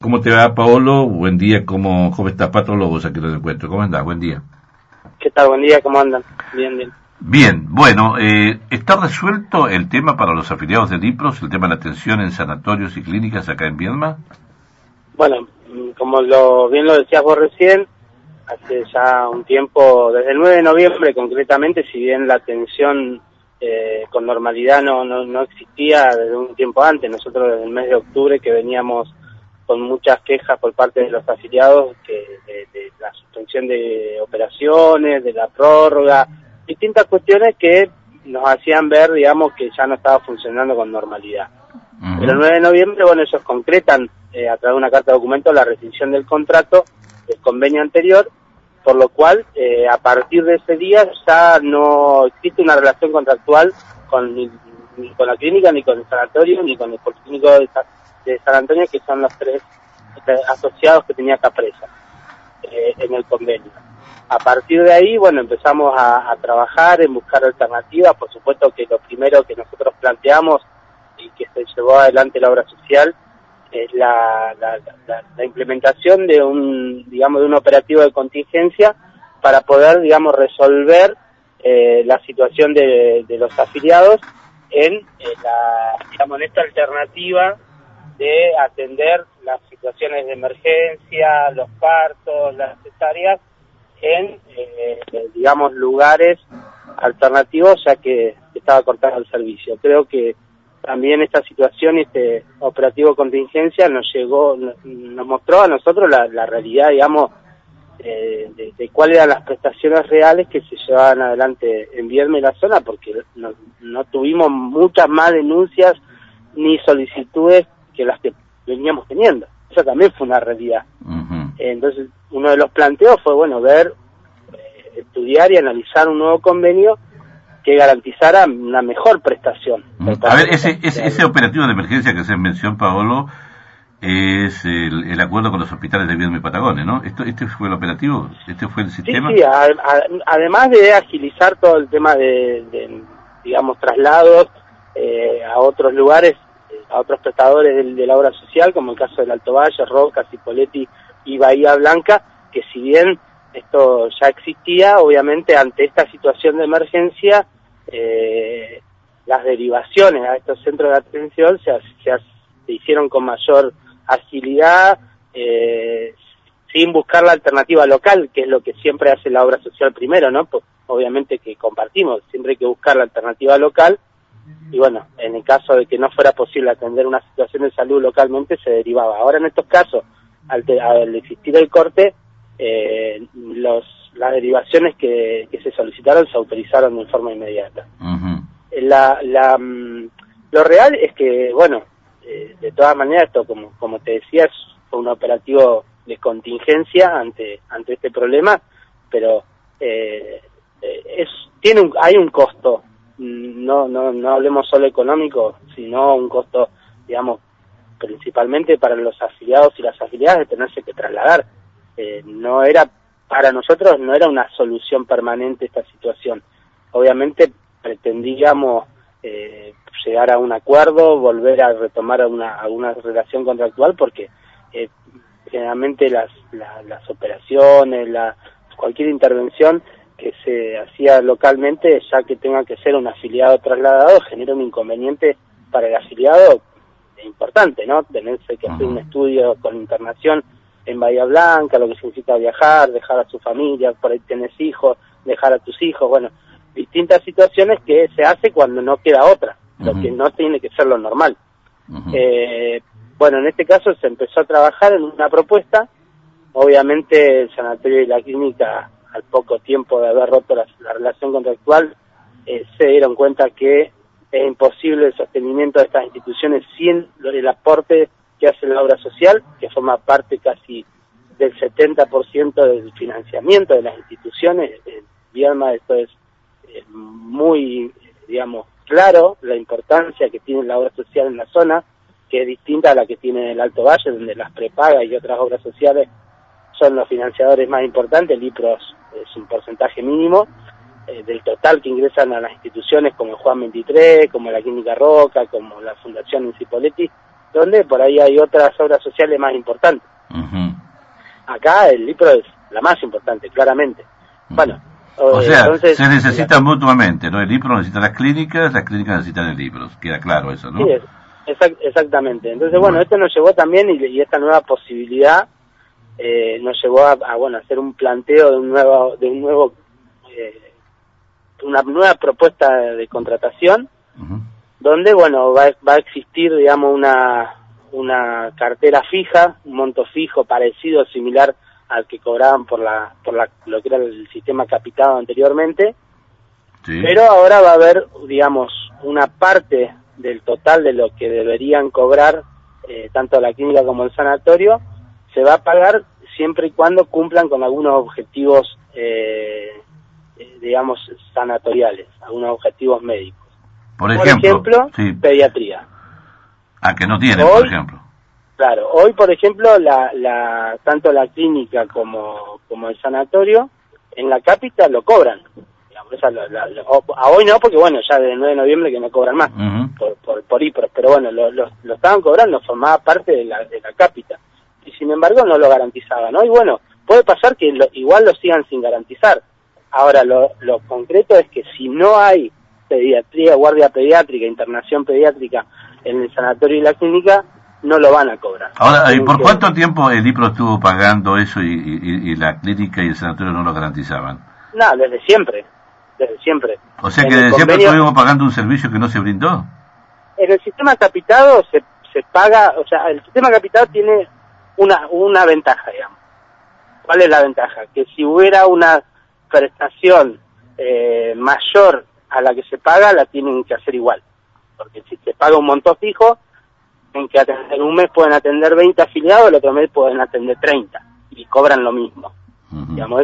¿Cómo te va, Paolo? Buen día, ¿cómo estás, patólogo? Aquí los encuentro. ¿Cómo andás? Buen día. ¿Qué tal? Buen día, ¿cómo andan? Bien, bien. Bien, bueno, ¿está resuelto el tema para los afiliados de Lipros, el tema de la atención en sanatorios y clínicas acá en Viedma? Bueno, como bien lo decías vos recién, hace ya un tiempo, desde el 9 de noviembre concretamente, si bien la atención con normalidad no existía desde un tiempo antes, nosotros desde el mes de octubre que veníamos con muchas quejas por parte de los afiliados de la suspensión de operaciones, de la prórroga, distintas cuestiones que nos hacían ver, digamos, que ya no estaba funcionando con normalidad. Uh-huh. Pero el 9 de noviembre, bueno, ellos concretan a través de una carta de documento la rescisión del contrato, del convenio anterior, por lo cual a partir de ese día ya no existe una relación contractual ni con la clínica, ni con el sanatorio, ni con el policlínico de San Antonio, que son los tres asociados que tenía Capresa en el convenio. A partir de ahí, bueno, empezamos a trabajar en buscar alternativas. Por supuesto que lo primero que nosotros planteamos y que se llevó adelante la obra social es la implementación de un operativo de contingencia para poder, digamos, resolver la situación de los afiliados en esta alternativa de atender las situaciones de emergencia, los partos, las cesáreas en, lugares alternativos, ya que estaba cortado el servicio. Creo que también esta situación, este operativo de contingencia nos mostró a nosotros la realidad, digamos, de cuáles eran las prestaciones reales que se llevaban adelante en Viedma y la zona, porque no tuvimos muchas más denuncias ni solicitudes que las que veníamos teniendo. Eso también fue una realidad. Uh-huh. Entonces, uno de los planteos fue, bueno, estudiar y analizar un nuevo convenio que garantizara una mejor prestación. Uh-huh. A ver, ese operativo de emergencia que se mencionó, Paolo, es el acuerdo con los hospitales de Viedma y Patagones, ¿no? ¿Este fue el operativo? ¿Este fue el sistema? Sí, además de agilizar todo el tema de traslados a otros lugares, a otros prestadores de la obra social, como el caso del Alto Valle, Roca, Cipolletti y Bahía Blanca, que si bien esto ya existía, obviamente ante esta situación de emergencia, las derivaciones a estos centros de atención se hicieron con mayor agilidad, sin buscar la alternativa local, que es lo que siempre hace la obra social primero, ¿no? Pues, obviamente que compartimos, siempre hay que buscar la alternativa local. Y bueno, en el caso de que no fuera posible atender una situación de salud localmente, se derivaba. Ahora, en estos casos, al existir el corte, las derivaciones que se solicitaron se autorizaron de forma inmediata. Uh-huh. Lo real es que, bueno, de todas maneras, esto, como te decía, fue un operativo de contingencia ante este problema, pero hay un costo. No hablemos solo económico, sino un costo, digamos, principalmente para los afiliados y las afiliadas de tenerse que trasladar. Para nosotros no era una solución permanente esta situación. Obviamente pretendíamos llegar a un acuerdo, volver a retomar alguna relación contractual, porque generalmente las operaciones, cualquier intervención que se hacía localmente, ya que tenga que ser un afiliado trasladado, genera un inconveniente para el afiliado importante, ¿no? Tenerse que hacer un estudio con internación en Bahía Blanca, lo que significa viajar, dejar a su familia, por ahí tenés hijos, dejar a tus hijos, bueno, distintas situaciones que se hace cuando no queda otra, lo que no tiene que ser lo normal. Bueno, en este caso se empezó a trabajar en una propuesta. Obviamente el sanatorio y la clínica, al poco tiempo de haber roto la relación contractual, se dieron cuenta que es imposible el sostenimiento de estas instituciones sin el aporte que hace la obra social, que forma parte casi del 70% del financiamiento de las instituciones. En Viedma esto es muy, digamos, claro, la importancia que tiene la obra social en la zona, que es distinta a la que tiene el Alto Valle, donde las prepagas y otras obras sociales son los financiadores más importantes. El Lipros es un porcentaje mínimo del total que ingresan a las instituciones como el Juan 23, como la Clínica Roca, como la Fundación Cipolletti, donde por ahí hay otras obras sociales más importantes. Acá el LIPRO es la más importante, claramente. Bueno, o sea, entonces, se necesitan mutuamente, ¿no? El LIPRO necesita las clínicas necesitan el LIPRO, queda claro eso, ¿no? Sí, exactamente. Entonces, bueno, esto nos llevó también, y esta nueva posibilidad nos llevó a hacer un planteo de una nueva propuesta de contratación, donde, bueno, va a existir, digamos, una cartera fija, un monto fijo parecido, similar al que cobraban por lo que era el sistema capitado anteriormente, sí. Pero ahora va a haber, digamos, una parte del total de lo que deberían cobrar tanto la clínica como el sanatorio, se va a pagar siempre y cuando cumplan con algunos objetivos, digamos, sanatoriales, algunos objetivos médicos. Por ejemplo sí. Pediatría. Que no tienen, por ejemplo. Claro, hoy, por ejemplo, tanto la clínica como el sanatorio, en la capital lo cobran. A hoy no, porque bueno, ya desde el 9 de noviembre que no cobran más, por IPROS, pero bueno, lo estaban cobrando, formaba parte de la capital. Y sin embargo no lo garantizaban, ¿no? Y bueno, puede pasar que igual lo sigan sin garantizar. Ahora, lo concreto es que si no hay pediatría, guardia pediátrica, internación pediátrica en el sanatorio y la clínica, no lo van a cobrar. Ahora, ¿y por cuánto tiempo el IPRO estuvo pagando eso y la clínica y el sanatorio no lo garantizaban? No, desde siempre. O sea que desde siempre estuvimos pagando un servicio que no se brindó. En el sistema capitado se paga, o sea, el sistema capitado tiene una ventaja, digamos. ¿Cuál es la ventaja? Que si hubiera una prestación mayor a la que se paga, la tienen que hacer igual. Porque si se paga un monto fijo, en que atender un mes pueden atender 20 afiliados, el otro mes pueden atender 30 y cobran lo mismo. Digamos,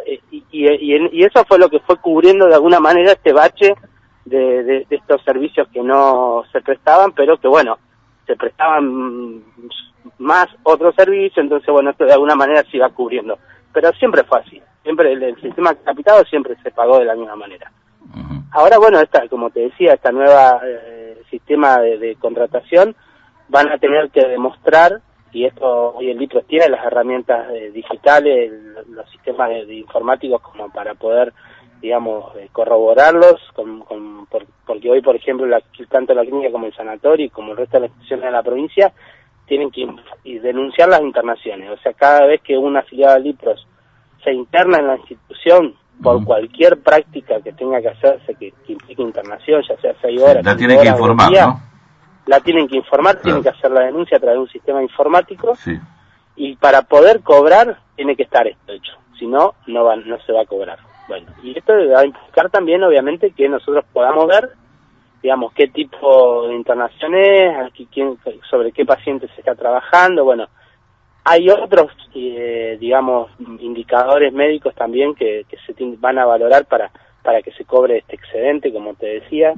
y eso fue lo que fue cubriendo de alguna manera este bache de estos servicios que no se prestaban, pero que bueno, se prestaban más otros servicios, entonces bueno, esto de alguna manera se iba cubriendo. Pero siempre fue así, siempre el sistema capitado siempre se pagó de la misma manera. Ahora bueno, como te decía, esta nueva sistema de contratación, van a tener que demostrar, y esto hoy el LIPROS tiene las herramientas digitales, los sistemas de informáticos como para poder, digamos, corroborarlos, porque hoy, por ejemplo, tanto la clínica como el sanatorio y como el resto de las instituciones de la provincia tienen que denunciar las internaciones. O sea, cada vez que una afiliada del LIPROS se interna en la institución por cualquier práctica que tenga que hacerse que implique internación, ya sea 6 horas, la tienen que informar, ¿no? La tienen que informar, tienen que hacer la denuncia a través de un sistema informático, sí. Y para poder cobrar tiene que estar esto hecho, si no, no se va a cobrar. Bueno, y esto va a implicar también, obviamente, que nosotros podamos ver, digamos, qué tipo de internaciones, sobre qué pacientes se está trabajando. Bueno, hay otros, digamos, indicadores médicos también que se van a valorar para que se cobre este excedente, como te decía.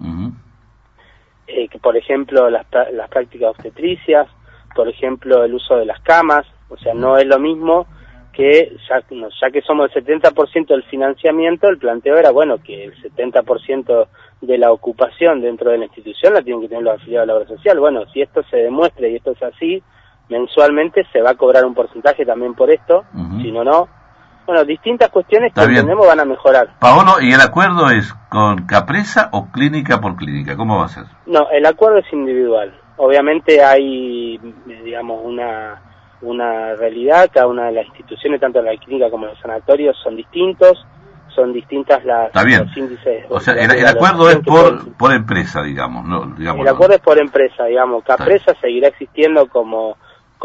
Que por ejemplo las prácticas obstetricias, por ejemplo el uso de las camas, o sea, no es lo mismo que, ya que somos el 70% del financiamiento, el planteo era, bueno, que el 70% de la ocupación dentro de la institución la tienen que tener los afiliados de la obra social. Bueno, si esto se demuestra y esto es así, mensualmente se va a cobrar un porcentaje también por esto, si no. Bueno, distintas cuestiones que entendemos van a mejorar. Paolo, ¿y el acuerdo es con Capresa o clínica por clínica? ¿Cómo va a ser? No, el acuerdo es individual. Obviamente hay, digamos, una realidad, cada una de las instituciones, tanto la clínica como el sanatorio, son distintas los índices. O sea, el acuerdo es por empresa, digamos, ¿no? El acuerdo es por empresa, digamos. Capresa seguirá existiendo como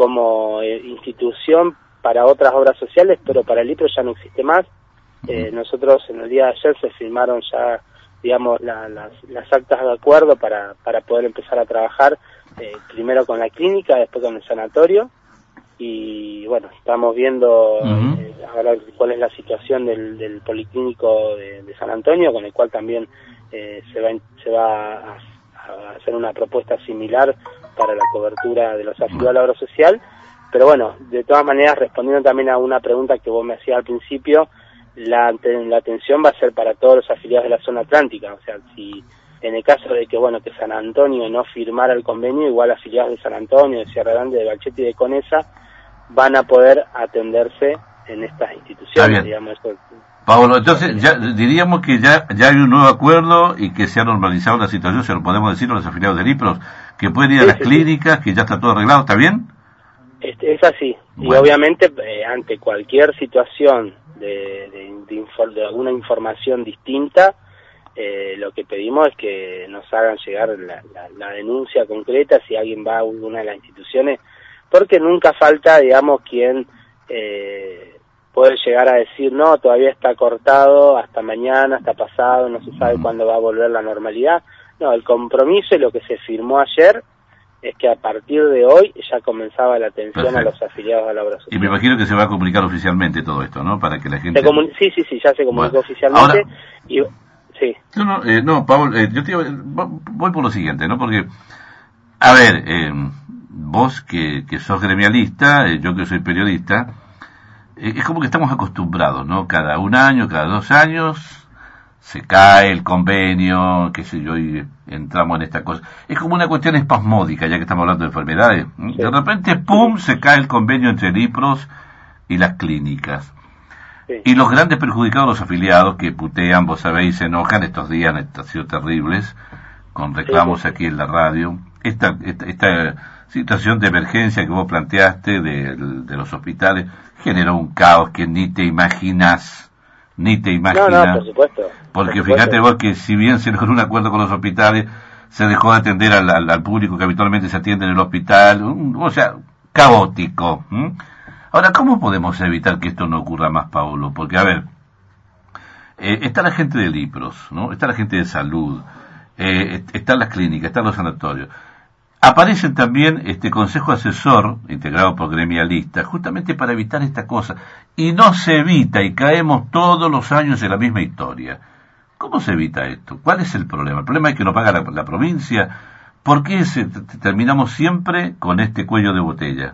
institución para otras obras sociales, pero para el LIPRO ya no existe más. Nosotros en el día de ayer se firmaron ya, digamos, las actas de acuerdo para poder empezar a trabajar primero con la clínica, después con el sanatorio, y bueno, estamos viendo ahora cuál es la situación del policlínico de San Antonio, con el cual también se va a hacer una propuesta similar para la cobertura de los afiliados a la obra social. Pero bueno, de todas maneras, respondiendo también a una pregunta que vos me hacías al principio, la atención va a ser para todos los afiliados de la zona atlántica. O sea, si En el caso de que, bueno, que San Antonio no firmara el convenio, igual afiliados de San Antonio, de Sierra Grande, de Balchetti y de Conesa van a poder atenderse en estas instituciones, digamos. Eso, Pablo, entonces ya diríamos que ya hay un nuevo acuerdo y que se ha normalizado la situación, se lo podemos decir a los afiliados del IPROS, que pueden ir a las clínicas, que ya está todo arreglado, ¿está bien? Es así, bueno. Y obviamente ante cualquier situación de alguna información distinta, lo que pedimos es que nos hagan llegar la denuncia concreta si alguien va a alguna de las instituciones, porque nunca falta, digamos, quien puede llegar a decir, no, todavía está cortado, hasta mañana, hasta pasado, no se sabe cuándo va a volver la normalidad. No, el compromiso y lo que se firmó ayer es que a partir de hoy ya comenzaba la atención a los afiliados a la obra social. Y me imagino que se va a comunicar oficialmente todo esto, ¿no? Para que la gente... Sí, ya se comunicó oficialmente. Ahora... Y... Sí. No, Pablo, voy por lo siguiente, ¿no? Porque, a ver, vos que sos gremialista, yo que soy periodista, es como que estamos acostumbrados, ¿no? Cada un año, cada 2 años, se cae el convenio, qué sé yo, y entramos en esta cosa. Es como una cuestión espasmódica, ya que estamos hablando de enfermedades. Sí. De repente, ¡pum!, se cae el convenio entre el IPROS y las clínicas. Sí. Y los grandes perjudicados, los afiliados, que putean, vos sabéis, se enojan estos días, han sido terribles, con reclamos aquí en la radio. Esta situación de emergencia que vos planteaste de los hospitales generó un caos que ni te imaginas. No, por supuesto. Porque fíjate vos que si bien se logró un acuerdo con los hospitales, se dejó de atender al público que habitualmente se atiende en el hospital, o sea, caótico. Ahora, ¿cómo podemos evitar que esto no ocurra más, Paulo? Porque, a ver, está la gente del IPROS, ¿no? Está la gente de salud, están las clínicas, están los sanatorios. Aparecen también este consejo asesor, integrado por gremialistas, justamente para evitar esta cosa. Y no se evita, y caemos todos los años en la misma historia. ¿Cómo se evita esto? ¿Cuál es el problema? El problema es que no paga la provincia. ¿Por qué terminamos siempre con este cuello de botella?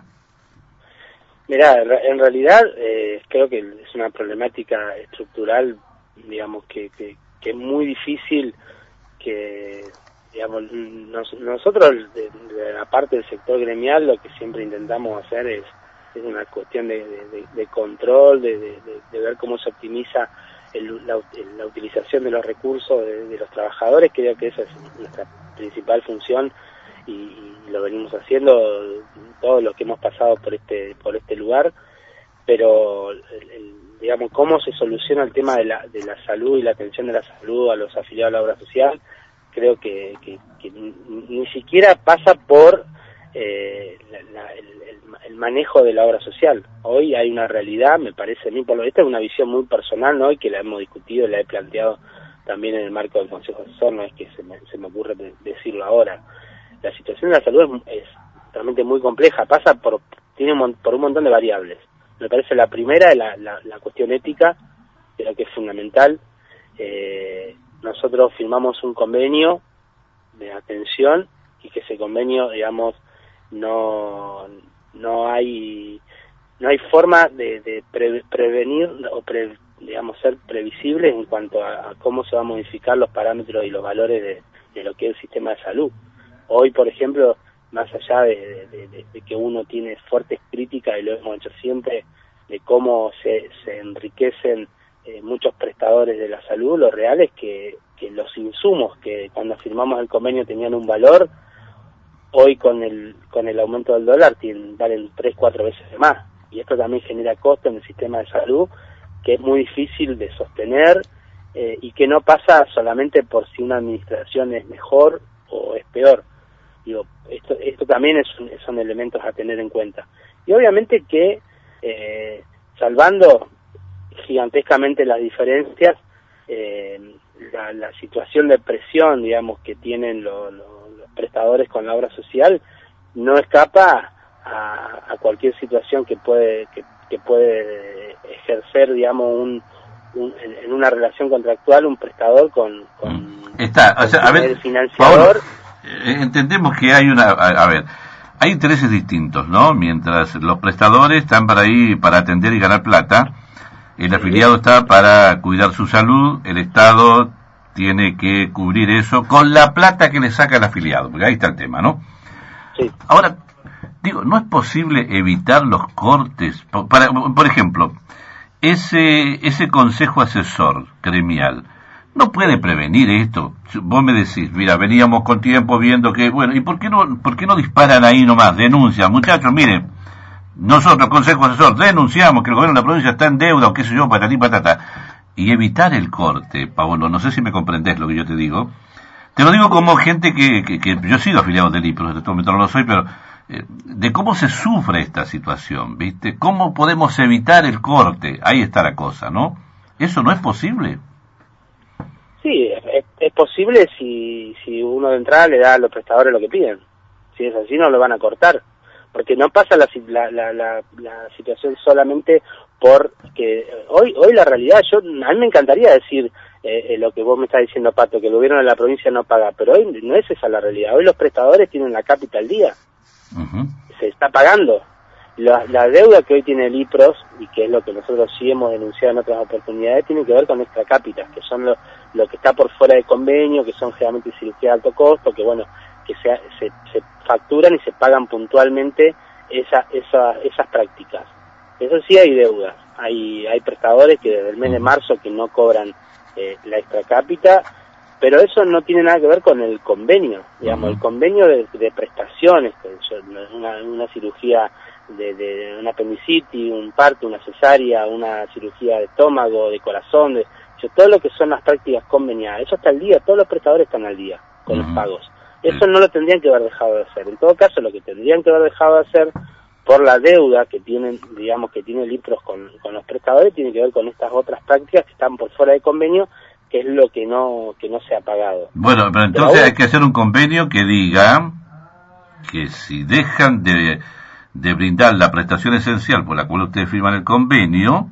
Mirá, en realidad creo que es una problemática estructural, digamos, que es muy difícil que, digamos, nosotros de la parte del sector gremial lo que siempre intentamos hacer es una cuestión de control, de ver cómo se optimiza la utilización de los recursos de los trabajadores. Creo que esa es nuestra principal función y lo venimos haciendo todo lo que hemos pasado por este lugar, pero digamos, cómo se soluciona el tema de la salud y la atención de la salud a los afiliados a la obra social, creo que ni siquiera pasa por el manejo de la obra social. Hoy hay una realidad, me parece a mí, esta es una visión muy personal, ¿no? Y que la hemos discutido, la he planteado también en el marco del Consejo Asesor, no es que se me ocurre decirlo ahora. La situación de la salud es realmente muy compleja, por un montón de variables. Me parece la primera es la cuestión ética, creo que es fundamental. Nosotros firmamos un convenio de atención y que ese convenio, digamos, no hay forma de prevenir o digamos, ser previsibles en cuanto a cómo se van a modificar los parámetros y los valores de lo que es el sistema de salud. Hoy, por ejemplo, más allá de que uno tiene fuertes críticas, y lo hemos hecho siempre, de cómo se enriquecen muchos prestadores de la salud, lo real es que los insumos que cuando firmamos el convenio tenían un valor, hoy con el aumento del dólar valen 3-4 veces más. Y esto también genera costo en el sistema de salud, que es muy difícil de sostener y que no pasa solamente por si una administración es mejor o es peor. Digo, esto también son elementos a tener en cuenta. Y obviamente que, salvando gigantescamente las diferencias, la situación de presión, digamos, que tienen los prestadores con la obra social no escapa a cualquier situación que puede ejercer, digamos, en una relación contractual un prestador con el financiador. Pablo, entendemos que hay hay intereses distintos, ¿no? Mientras los prestadores están para atender y ganar plata, el afiliado está para cuidar su salud, el Estado tiene que cubrir eso con la plata que le saca el afiliado, porque ahí está el tema, ¿no? Sí. Ahora, digo, ¿no es posible evitar los cortes? Por ejemplo, ese consejo asesor gremial, ¿no puede prevenir esto? Vos me decís, mira, veníamos con tiempo viendo que, bueno, ¿y por qué no disparan ahí nomás? Denuncian, muchachos, miren, nosotros, consejo asesor, denunciamos que el gobierno de la provincia está en deuda, o qué sé yo, patatí, patata. Y evitar el corte, Paolo, no sé si me comprendés lo que yo te digo. Te lo digo como gente que yo he sido afiliado del IPRO, en este momento no lo soy, pero de cómo se sufre esta situación, ¿viste? ¿Cómo podemos evitar el corte? Ahí está la cosa, ¿no? ¿Eso no es posible? Sí, es posible si uno de entrada le da a los prestadores lo que piden. Si es así, no lo van a cortar. Porque no pasa la situación solamente porque hoy la realidad, a mí me encantaría decir lo que vos me estás diciendo, Pato, que el gobierno de la provincia no paga, pero hoy no es esa la realidad. Hoy los prestadores tienen la cápita al día. Uh-huh. Se está pagando. La deuda que hoy tiene el IPROS, y que es lo que nosotros sí hemos denunciado en otras oportunidades, tiene que ver con extra cápitas, que son lo que está por fuera de convenio, que son generalmente cirugía de alto costo, que bueno, que se facturan y se pagan puntualmente esas prácticas. Eso sí, hay deudas. Hay prestadores que desde el mes de marzo que no cobran la extra cápita, pero eso no tiene nada que ver con el convenio, digamos. El convenio de prestaciones, una cirugía de una apendicitis, un parto, una cesárea, una cirugía de estómago, de corazón, todo lo que son las prácticas conveniadas, eso está al día, todos los prestadores están al día con los pagos. Eso no lo tendrían que haber dejado de hacer. En todo caso, lo que tendrían que haber dejado de hacer por la deuda que tienen, digamos, que tiene el IPROS con los prestadores, tiene que ver con estas otras prácticas que están por fuera de convenio, que es lo que no se ha pagado. Bueno, pero entonces hay que hacer un convenio que diga que si dejan de brindar la prestación esencial por la cual ustedes firman el convenio,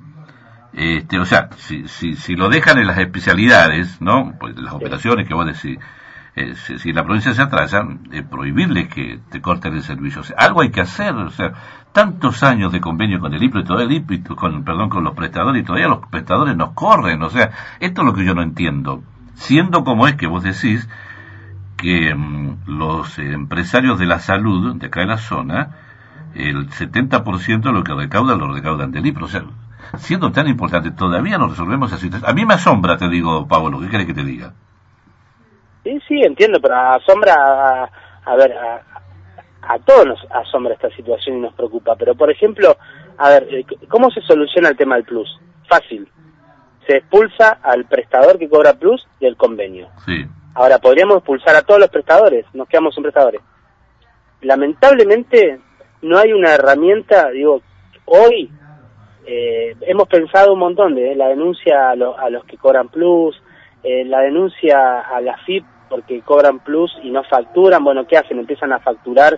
o sea, si lo dejan en las especialidades, ¿no? Pues las operaciones que vos decís, si la provincia se atrasa, prohibirles que te corten el servicio. O sea, algo hay que hacer. O sea, tantos años de convenio con el IPRO y todo el IPRO, con los prestadores, y todavía los prestadores nos corren. O sea, esto es lo que yo no entiendo. Siendo como es que vos decís que los empresarios de la salud de acá de la zona, el 70% de lo que recaudan, lo recaudan del IPRO. O sea, siendo tan importante, todavía no resolvemos esa situación. A mí me asombra, te digo, Pablo, ¿qué querés que te diga? Sí, entiendo, pero asombra, a todos nos asombra esta situación y nos preocupa. Pero, por ejemplo, ¿cómo se soluciona el tema del plus? Fácil. Se expulsa al prestador que cobra plus del convenio. Sí. Ahora, podríamos expulsar a todos los prestadores, nos quedamos sin prestadores. Lamentablemente, no hay una herramienta, hoy hemos pensado un montón de la denuncia a los que cobran plus, la denuncia a la FIP porque cobran plus y no facturan. Bueno, ¿qué hacen? Empiezan a facturar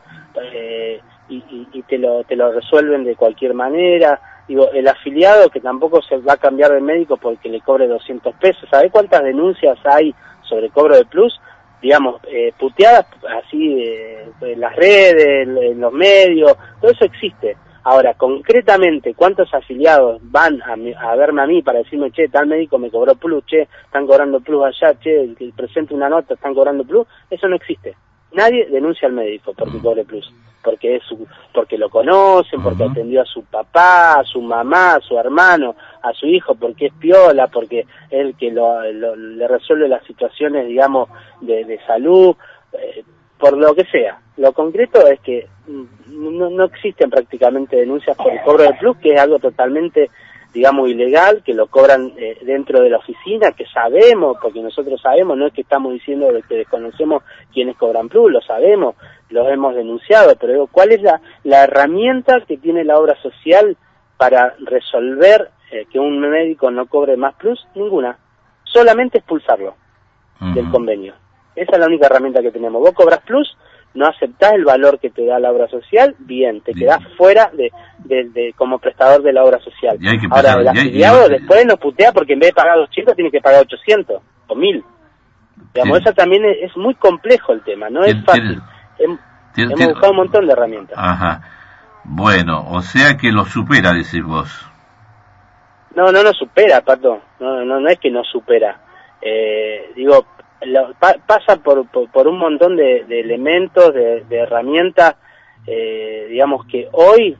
y te lo resuelven de cualquier manera. El afiliado que tampoco se va a cambiar de médico porque le cobre 200 pesos. ¿Sabés cuántas denuncias hay sobre cobro de plus? Digamos, puteadas así en las redes, en los medios, todo eso existe. Ahora, concretamente, ¿cuántos afiliados van a verme a mí para decirme, che, tal médico me cobró plus, che, están cobrando plus allá, che, que presente una nota, están cobrando plus? Eso no existe. Nadie denuncia al médico porque cobre plus, porque lo conocen, porque atendió a su papá, a su mamá, a su hermano, a su hijo, porque es piola, porque es el que le resuelve las situaciones, digamos, de salud, por lo que sea. Lo concreto es que no existen prácticamente denuncias por el cobro de plus, que es algo totalmente, digamos, ilegal, que lo cobran dentro de la oficina, que sabemos, porque nosotros sabemos, no es que estamos diciendo de que desconocemos quienes cobran plus, lo sabemos, los hemos denunciado, pero ¿cuál es la herramienta que tiene la obra social para resolver que un médico no cobre más plus? Ninguna. Solamente expulsarlo del convenio. Esa es la única herramienta que tenemos. Vos cobras plus, no aceptás el valor que te da la obra social, bien, te quedás fuera de como prestador de la obra social. Ahora, el afiliado después nos putea porque en vez de pagar 200 tiene que pagar 800 o 1000. Digamos, eso también es muy complejo el tema, no es fácil. Hemos buscado un montón de herramientas. Ajá. Bueno, o sea que lo supera, decís vos. No supera, Pato. No es que no supera. digo, pasa por un montón de elementos, de herramientas, digamos que hoy,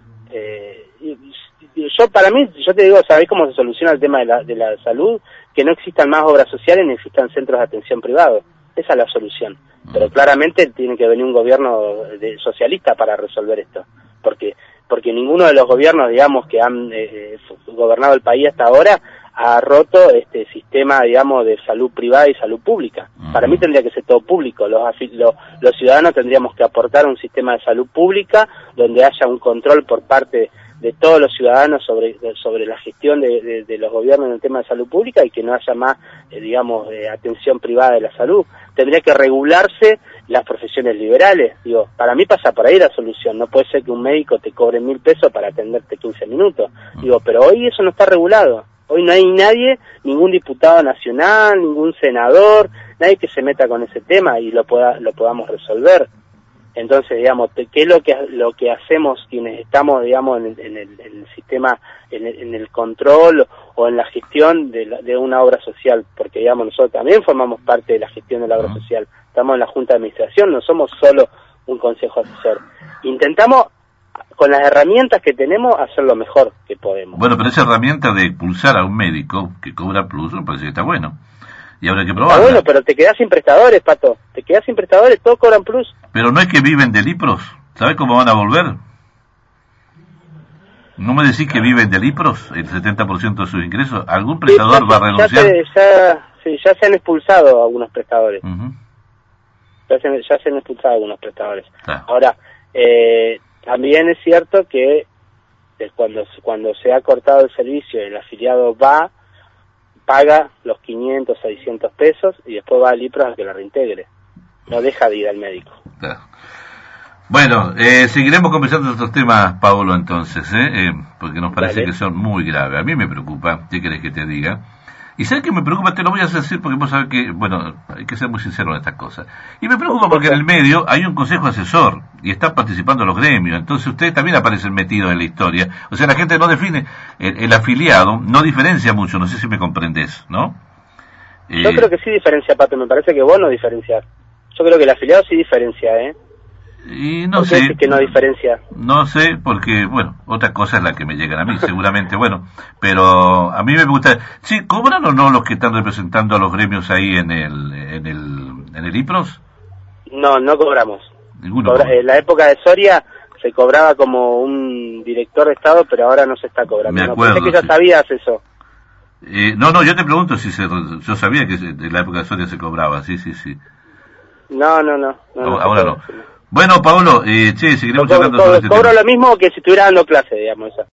yo te digo, ¿sabéis cómo se soluciona el tema de la salud? Que no existan más obras sociales ni existan centros de atención privados. Esa es la solución. Pero claramente tiene que venir un gobierno socialista para resolver esto. Porque ninguno de los gobiernos, digamos, que han gobernado el país hasta ahora ha roto este sistema, digamos, de salud privada y salud pública. Para mí tendría que ser todo público. Los ciudadanos tendríamos que aportar un sistema de salud pública donde haya un control por parte de todos los ciudadanos sobre la gestión de los gobiernos en el tema de salud pública y que no haya más, digamos, atención privada de la salud. Tendría que regularse las profesiones liberales. Digo, para mí pasa por ahí la solución. No puede ser que un médico te cobre 1.000 pesos para atenderte 15 minutos. Digo, pero hoy eso no está regulado. Hoy no hay nadie, ningún diputado nacional, ningún senador, nadie que se meta con ese tema y lo podamos resolver. Entonces, digamos, ¿qué es lo que hacemos quienes estamos, digamos, en el sistema, en el control o en la gestión de una obra social? Porque, digamos, nosotros también formamos parte de la gestión de la obra social. Estamos en la Junta de Administración, no somos solo un consejo asesor. Intentamos, con las herramientas que tenemos, hacer lo mejor que podemos. Bueno, pero esa herramienta de expulsar a un médico que cobra plus, me parece que está bueno. Y ahora hay que probarla. Está bueno, pero te quedás sin prestadores, Pato. Te quedás sin prestadores, todos cobran plus. Pero no es que viven de Lipros. ¿Sabés cómo van a volver? ¿No me decís que viven de Lipros, el 70% de sus ingresos? ¿Algún prestador va a renunciar? Ya se han expulsado algunos prestadores. Ya se han expulsado algunos prestadores. Ahora, también es cierto que cuando se ha cortado el servicio y el afiliado paga los 500, 600 pesos y después va al Lipros a que la reintegre. No deja de ir al médico. Bueno, seguiremos conversando de estos temas, Pablo, entonces, porque nos parece que son muy graves. A mí me preocupa, ¿qué querés que te diga? Y sabes que me preocupa, te lo voy a decir porque vos sabés que, bueno, hay que ser muy sincero en estas cosas. Y me preocupa porque en el medio hay un consejo asesor y están participando los gremios, entonces ustedes también aparecen metidos en la historia. O sea, la gente no define, el afiliado no diferencia mucho, no sé si me comprendés, ¿no? Yo creo que sí diferencia, Pato, me parece que vos no diferenciás. Yo creo que el afiliado sí diferencia, Y no sé. ¿Por qué decís que no diferencia? No sé, porque, bueno, otra cosa es la que me llegan a mí, seguramente, bueno, pero a mí me gusta. Sí, ¿cobran o no los que están representando a los gremios ahí en el IPROS? No cobramos. Ninguno. En la época de Soria se cobraba como un director de Estado, pero ahora no se está cobrando. Me acuerdo. Pensé que ya sabías eso. No, yo te pregunto si yo sabía que en la época de Soria se cobraba, sí. No. Ahora no. Bueno, Pablo, seguiremos hablando sobre este tema. Cobro lo mismo que si estuviera dando clase, digamos, eso.